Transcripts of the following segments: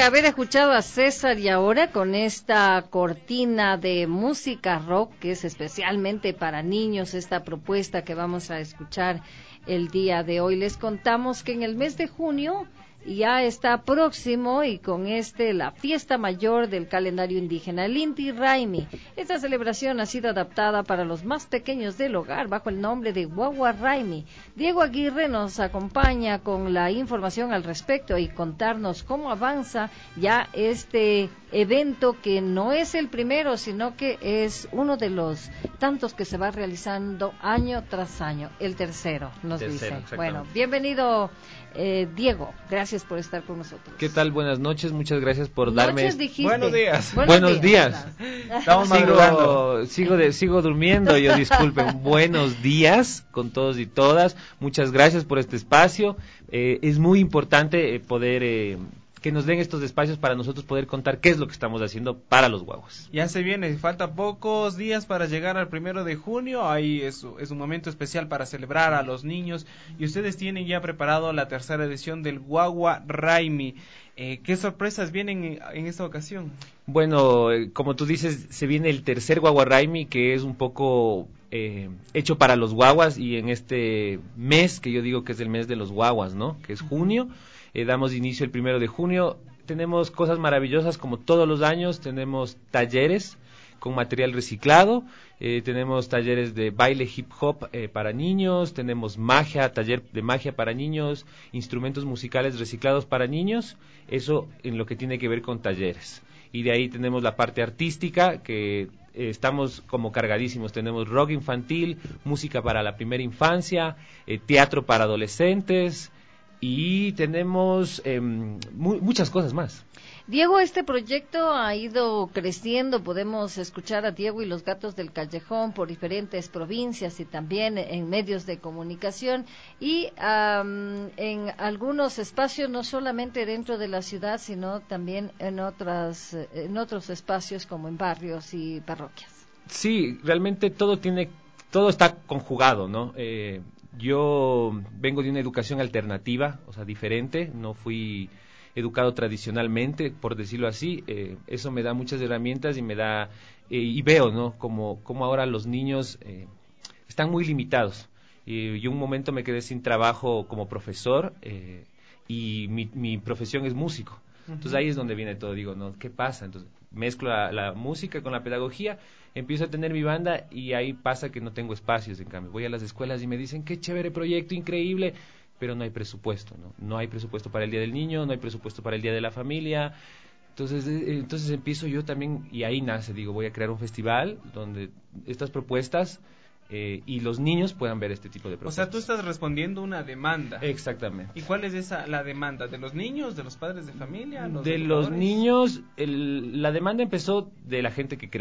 haber escuchado a César y ahora con esta cortina de música rock que es especialmente para niños, esta propuesta que vamos a escuchar el día de hoy. Les contamos que en el mes de junio ya está próximo y con la fiesta mayor del calendario indígena, el Inti Raymi. Esta celebración ha sido adaptada para los más pequeños del hogar bajo el nombre de Guagua Raymi. Diego Aguirre nos acompaña con la información al respecto y contarnos cómo avanza ya este evento que no es el primero, sino que es uno de los tantos que se va realizando año tras año, el tercero, nos dice. Bueno, bienvenido Diego, gracias por estar con nosotros. ¿Qué tal? Buenas noches, muchas gracias por darme... Buenos días. Buenos días. Estamos madrugando. Sigo durmiendo, yo disculpen. Buenos días con todos y todas. Muchas gracias por este espacio. Es muy importante poder... que nos den estos espacios para nosotros poder contar qué es lo que estamos haciendo para los guaguas. Ya se viene, falta pocos días para llegar al 1 de junio, ahí es un momento especial para celebrar a los niños, y ustedes tienen ya preparado la tercera edición del Guagua Raymi. ¿Qué sorpresas vienen en esta ocasión? Bueno, como tú dices, se viene el tercer Guagua Raymi, que es un poco hecho para los guaguas, y en este mes, que yo digo que es el mes de los guaguas, ¿no? Que es junio. Damos inicio el 1 de junio. Tenemos cosas maravillosas como todos los años. Tenemos talleres con material reciclado. Tenemos talleres de baile hip hop para niños. Tenemos taller de magia para niños. Instrumentos musicales reciclados para niños. Eso en lo que tiene que ver con talleres. Y de ahí tenemos la parte artística que... estamos como cargadísimos, tenemos rock infantil, música para la primera infancia, teatro para adolescentes, y tenemos muchas cosas más. Diego, este proyecto ha ido creciendo, podemos escuchar a Diego y los Gatos del Callejón por diferentes provincias y también en medios de comunicación y en algunos espacios, no solamente dentro de la ciudad, sino también en otros espacios como en barrios y parroquias. Sí, realmente todo está conjugado, ¿no? Yo vengo de una educación alternativa, o sea, diferente, no fui educado tradicionalmente, por decirlo así. Eso me da muchas herramientas y me da y veo, ¿no? Como ahora los niños están muy limitados. Yo un momento me quedé sin trabajo como profesor y mi profesión es músico. Entonces ahí es donde viene todo, digo, ¿no? ¿Qué pasa? Entonces mezclo la música con la pedagogía, empiezo a tener mi banda y ahí pasa que no tengo espacios. En cambio, voy a las escuelas y me dicen, qué chévere proyecto, increíble, pero no hay presupuesto, ¿no? No hay presupuesto para el Día del Niño, no hay presupuesto para el Día de la Familia. Entonces empiezo yo también, y ahí nace, digo, voy a crear un festival donde estas propuestas y los niños puedan ver este tipo de propuestas. O sea, tú estás respondiendo una demanda. Exactamente. ¿Y cuál es la demanda? ¿De los niños, de los padres de familia? De los niños, la demanda empezó de la gente que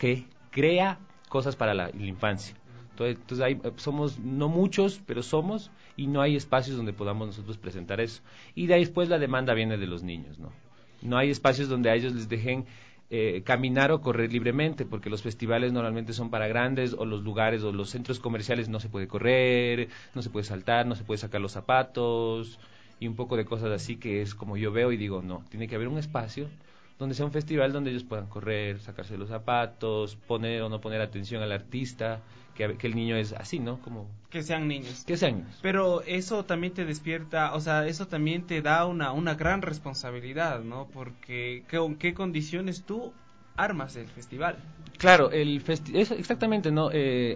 crea cosas para la infancia. Entonces ahí somos, no muchos, pero somos, y no hay espacios donde podamos nosotros presentar eso. Y de ahí después la demanda viene de los niños, ¿no? No hay espacios donde a ellos les dejen caminar o correr libremente, porque los festivales normalmente son para grandes, o los lugares o los centros comerciales no se puede correr, no se puede saltar, no se puede sacar los zapatos, y un poco de cosas así, que es como yo veo y digo, no, tiene que haber un espacio donde sea un festival donde ellos puedan correr, sacarse los zapatos, poner o no poner atención al artista, que el niño es así, ¿no? Como que sean niños. Que sean niños. Pero eso también te despierta, o sea, eso también te da una gran responsabilidad, ¿no? Porque ¿con qué condiciones tú armas el festival? Claro, exactamente, ¿no?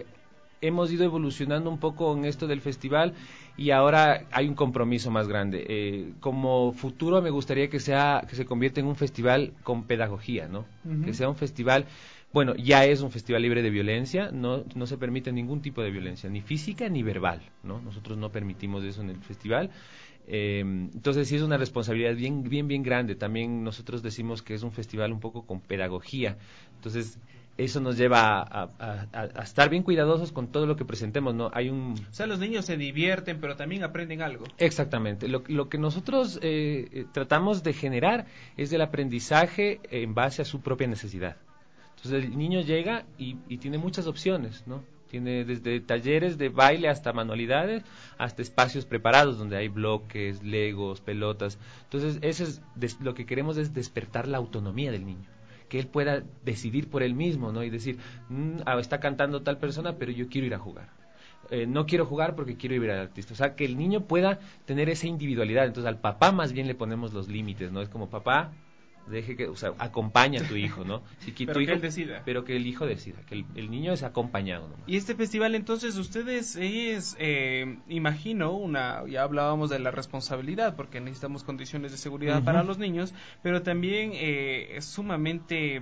Hemos ido evolucionando un poco en esto del festival y ahora hay un compromiso más grande. Como futuro me gustaría que se convierta en un festival con pedagogía, ¿no? Uh-huh. Que sea un festival, bueno, ya es un festival libre de violencia, no se permite ningún tipo de violencia, ni física ni verbal, ¿no? Nosotros no permitimos eso en el festival. Entonces sí es una responsabilidad bien grande. También nosotros decimos que es un festival un poco con pedagogía. Entonces eso nos lleva a estar bien cuidadosos con todo lo que presentemos, ¿no? O sea, los niños se divierten, pero también aprenden algo. Exactamente. Lo que nosotros tratamos de generar es el aprendizaje en base a su propia necesidad. Entonces el niño llega y tiene muchas opciones, ¿no? Tiene desde talleres de baile hasta manualidades, hasta espacios preparados donde hay bloques, legos, pelotas. Entonces, lo que queremos es despertar la autonomía del niño, que él pueda decidir por él mismo, ¿no? Y decir, está cantando tal persona, pero yo quiero ir a jugar. No quiero jugar porque quiero ir al artista. O sea, que el niño pueda tener esa individualidad. Entonces, al papá más bien le ponemos los límites, ¿no? Es como, papá, acompaña a tu hijo, ¿no? Pero tu que hijo, él decida. Pero que el hijo decida, que el niño es acompañado, ¿no? Y este festival, entonces, ustedes imagino, ya hablábamos de la responsabilidad, porque necesitamos condiciones de seguridad para los niños, pero también es sumamente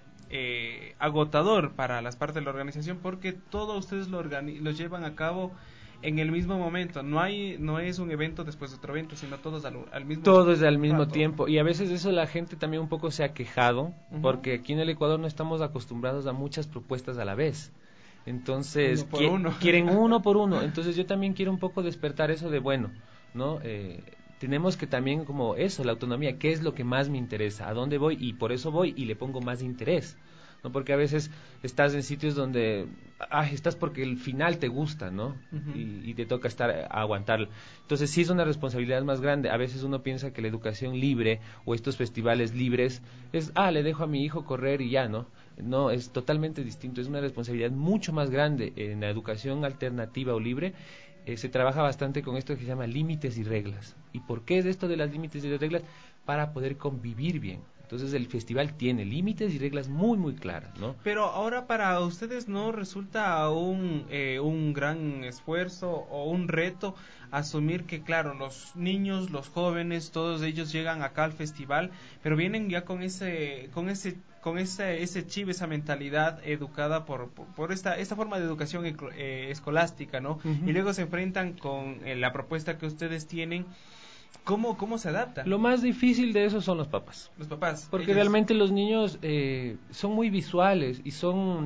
agotador para las partes de la organización, porque todos ustedes lo llevan a cabo en el mismo momento. No es un evento después de otro evento, sino todos al mismo tiempo. Todos al mismo tiempo. Y a veces eso la gente también un poco se ha quejado, porque aquí en el Ecuador no estamos acostumbrados a muchas propuestas a la vez. Entonces, quieren uno por uno. Entonces yo también quiero un poco despertar eso de, bueno, ¿no? Tenemos que también como eso, la autonomía, qué es lo que más me interesa, a dónde voy, y por eso voy y le pongo más interés. ¿No? Porque a veces estás en sitios donde estás porque el final te gusta, ¿no? Y te toca a aguantarlo. Entonces sí es una responsabilidad más grande. A veces uno piensa que la educación libre o estos festivales libres es, le dejo a mi hijo correr y ya, ¿no? No, es totalmente distinto. Es una responsabilidad mucho más grande. En la educación alternativa o libre se trabaja bastante con esto que se llama límites y reglas. ¿Y por qué es esto de las límites y las reglas? Para poder convivir bien. Entonces el festival tiene límites y reglas muy, muy claras, ¿no? Pero ahora para ustedes no resulta un gran esfuerzo o un reto asumir que, claro, los niños, los jóvenes, todos ellos llegan acá al festival, pero vienen ya con ese chip, esa mentalidad educada por esta forma de educación escolástica, ¿no? Y luego se enfrentan con la propuesta que ustedes tienen. ¿Cómo se adapta? Lo más difícil de eso son los papás. Los papás. Porque realmente los niños son muy visuales y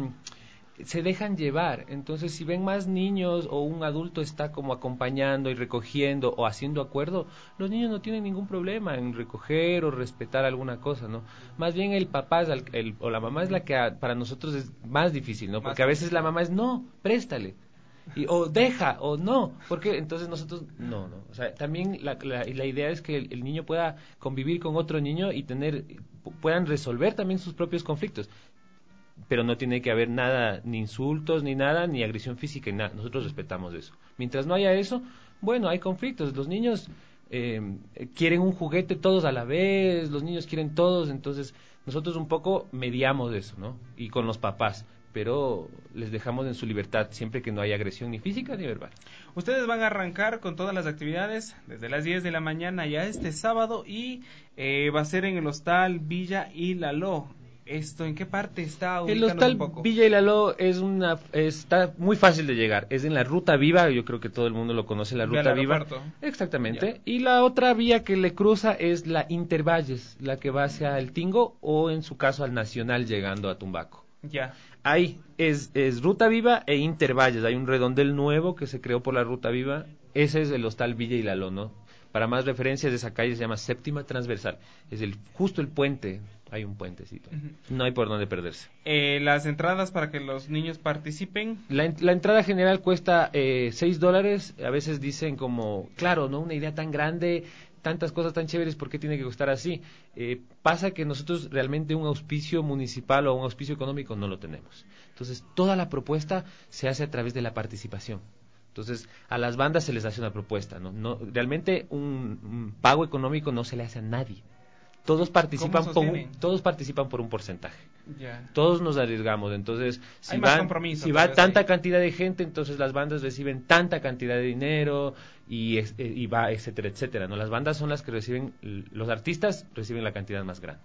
se dejan llevar. Entonces, si ven más niños o un adulto está como acompañando y recogiendo o haciendo acuerdo, los niños no tienen ningún problema en recoger o respetar alguna cosa, ¿no? Más bien el papá o la mamá es la que para nosotros es más difícil, ¿no? Porque a veces la mamá es, no, préstale. O deja, o no, porque entonces nosotros, no, o sea, también la idea es que el niño pueda convivir con otro niño y puedan resolver también sus propios conflictos, pero no tiene que haber nada, ni insultos, ni nada, ni agresión física, nada, nosotros respetamos eso. Mientras no haya eso, bueno, hay conflictos, los niños quieren un juguete todos a la vez, los niños quieren todos, entonces nosotros un poco mediamos eso, ¿no? Y con los papás, pero les dejamos en su libertad siempre que no haya agresión ni física ni verbal. Ustedes van a arrancar con todas las actividades desde las 10 de la mañana ya este sábado y va a ser en el Hostal Villa y Laló. ¿Esto en qué parte está? El Hostal Villa y Laló está muy fácil de llegar. Es en la Ruta Viva, yo creo que todo el mundo lo conoce, la Ruta Viva. Exactamente. Ya. Y la otra vía que le cruza es la Intervalles, la que va hacia el Tingo o en su caso al Nacional llegando a Tumbaco. Ya. Ahí es Ruta Viva e Intervalles. Hay un redondel nuevo que se creó por la Ruta Viva. Ese es el Hostal Villa y Laló, ¿no? Para más referencias de esa calle se llama Séptima Transversal. Es justo el puente. Hay un puentecito. No hay por dónde perderse. Las entradas para que los niños participen. La entrada general cuesta $6. A veces dicen como, claro, ¿no? Una idea tan grande, tantas cosas tan chéveres, ¿por qué tiene que costar así? Pasa que nosotros realmente un auspicio municipal o un auspicio económico no lo tenemos. Entonces, toda la propuesta se hace a través de la participación. Entonces, a las bandas se les hace una propuesta, ¿no? Realmente un pago económico no se le hace a nadie. Todos participan por un porcentaje. Yeah. Todos nos arriesgamos. Entonces, si va tanta cantidad de gente, entonces las bandas reciben tanta cantidad de dinero y va, etcétera, etcétera, ¿no? Las bandas son las que reciben, los artistas reciben la cantidad más grande.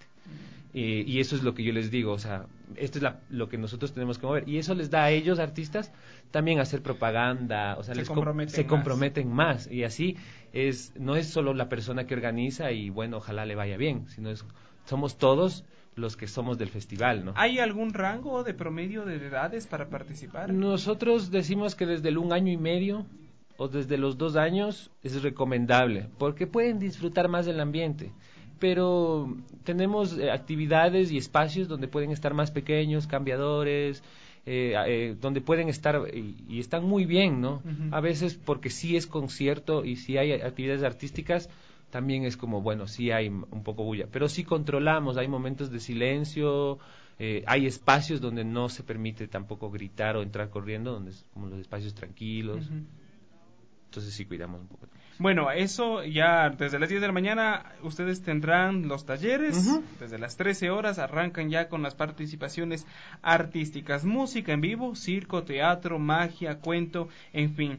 Y eso es lo que yo les digo, o sea, esto es lo que nosotros tenemos que mover. Y eso les da a ellos, artistas, también hacer propaganda, o sea, se comprometen más. Y así no es solo la persona que organiza y bueno, ojalá le vaya bien, sino somos todos los que somos del festival, ¿no? ¿Hay algún rango de promedio de edades para participar? Nosotros decimos que desde el 1 año y medio o desde los 2 años es recomendable, porque pueden disfrutar más del ambiente. pero tenemos actividades y espacios donde pueden estar más pequeños, cambiadores, donde pueden estar y están muy bien, ¿no? Uh-huh. A veces porque sí es concierto y sí hay actividades artísticas, también es como, bueno, sí hay un poco bulla, pero sí controlamos, hay momentos de silencio, hay espacios donde no se permite tampoco gritar o entrar corriendo, donde es como los espacios tranquilos. Uh-huh. Entonces sí cuidamos un poco. Bueno, eso ya desde las 10 de la mañana ustedes tendrán los talleres, Uh-huh. desde las 13 horas arrancan ya con las participaciones artísticas, música en vivo, circo, teatro, magia, cuento, en fin.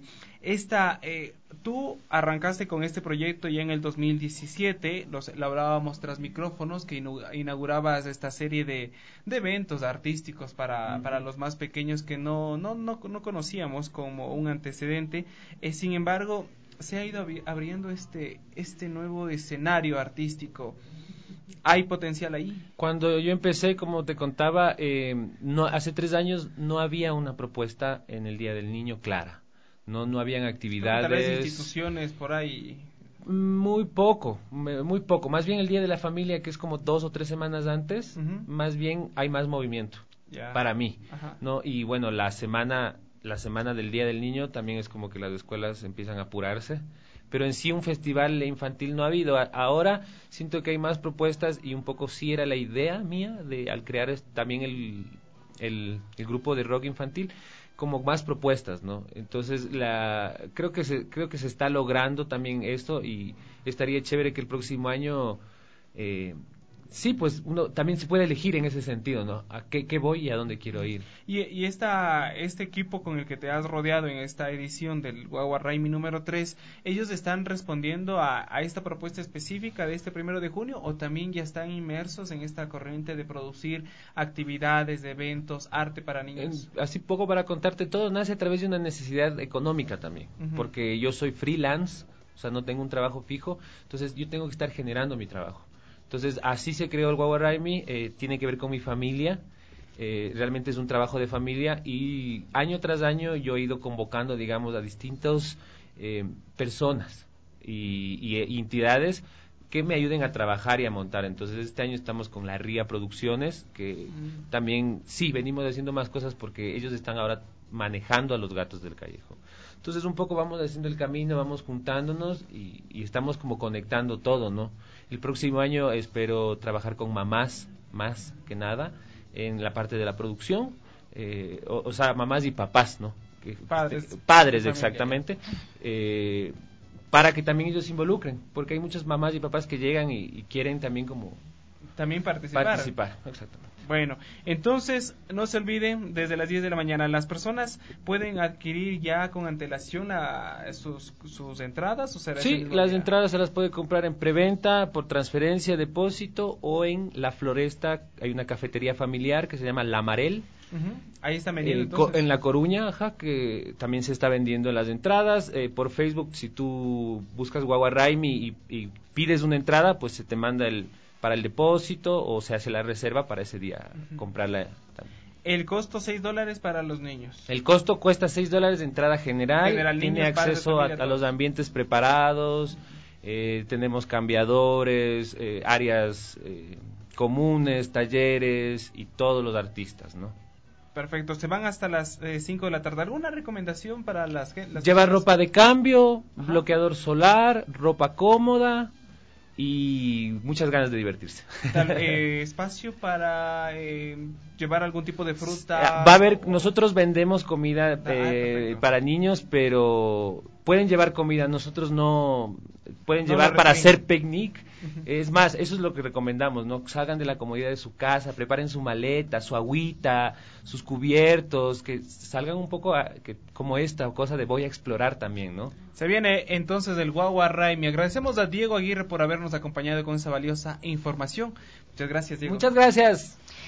Tú arrancaste con este proyecto ya en el 2017, lo hablábamos tras micrófonos, que inaugurabas esta serie de eventos artísticos para los más pequeños que no conocíamos como un antecedente. Sin embargo, se ha ido abriendo este nuevo escenario artístico. ¿Hay potencial ahí? Cuando yo empecé, como te contaba, hace 3 años no había una propuesta en el Día del Niño clara. No habían actividades. Tal vez instituciones por ahí. Muy poco. Más bien el Día de la Familia, que es como 2 o 3 semanas antes, Uh-huh. más bien hay más movimiento, para mí. Ajá. ¿No? Y bueno, la semana del Día del Niño también es como que las escuelas empiezan a apurarse. Pero en sí un festival infantil no ha habido. Ahora siento que hay más propuestas y un poco sí era la idea mía al crear también el grupo de rock infantil, como más propuestas, ¿no? Entonces creo que se está logrando también esto y estaría chévere que el próximo año sí, pues uno también se puede elegir en ese sentido, ¿no? ¿A qué voy y a dónde quiero ir? Y este equipo con el que te has rodeado en esta edición del Guagua Raimi número 3, ¿ellos están respondiendo a esta propuesta específica de este 1 de junio o también ya están inmersos en esta corriente de producir actividades, de eventos, arte para niños? Así poco para contarte, todo nace a través de una necesidad económica también, Uh-huh. porque yo soy freelance, o sea, no tengo un trabajo fijo, entonces yo tengo que estar generando mi trabajo. Entonces, así se creó el Guagua Raimi, tiene que ver con mi familia, realmente es un trabajo de familia y año tras año yo he ido convocando, digamos, a distintas personas y entidades que me ayuden a trabajar y a montar. Entonces, este año estamos con la RIA Producciones, que también, sí, venimos haciendo más cosas porque ellos están ahora manejando a los gatos del callejón. Entonces, un poco vamos haciendo el camino, vamos juntándonos y estamos como conectando todo, ¿no? El próximo año espero trabajar con mamás, más que nada, en la parte de la producción, o sea, mamás y papás, ¿no? Padres exactamente, para que también ellos se involucren, porque hay muchas mamás y papás que llegan y quieren también como... También participar, exactamente. Bueno, entonces no se olviden, desde las 10 de la mañana las personas pueden adquirir ya con antelación sus entradas. ¿O será sí, las entradas se las puede comprar en preventa, por transferencia, depósito o en La Floresta. Hay una cafetería familiar que se llama La Marel. Uh-huh. Ahí está vendiendo entonces. En La Coruña, que también se está vendiendo las entradas. Por Facebook, si tú buscas Guagua Raimi y pides una entrada, pues se te manda para el depósito o se hace la reserva para ese día, uh-huh, comprarla también. El costo $6 para los niños. El costo cuesta $6 de entrada general tiene niños, acceso a los ambientes preparados, tenemos cambiadores, áreas comunes, talleres y todos los artistas, ¿no? Perfecto, se van hasta las 5 de la tarde. ¿Alguna recomendación para las Llevar ropa de cambio, ajá, bloqueador solar, ropa cómoda y muchas ganas de divertirse. ¿Espacio para llevar algún tipo de fruta? Va a haber, nosotros vendemos comida para niños, pero pueden llevar comida, nosotros no, pueden llevar para hacer picnic. Uh-huh. Es más, eso es lo que recomendamos, ¿no? Salgan de la comodidad de su casa, preparen su maleta, su agüita, sus cubiertos, que salgan un poco como esta cosa de voy a explorar también, ¿no? Se viene entonces el Guagua Raimi. Agradecemos a Diego Aguirre por habernos acompañado con esa valiosa información. Muchas gracias, Diego. Muchas gracias.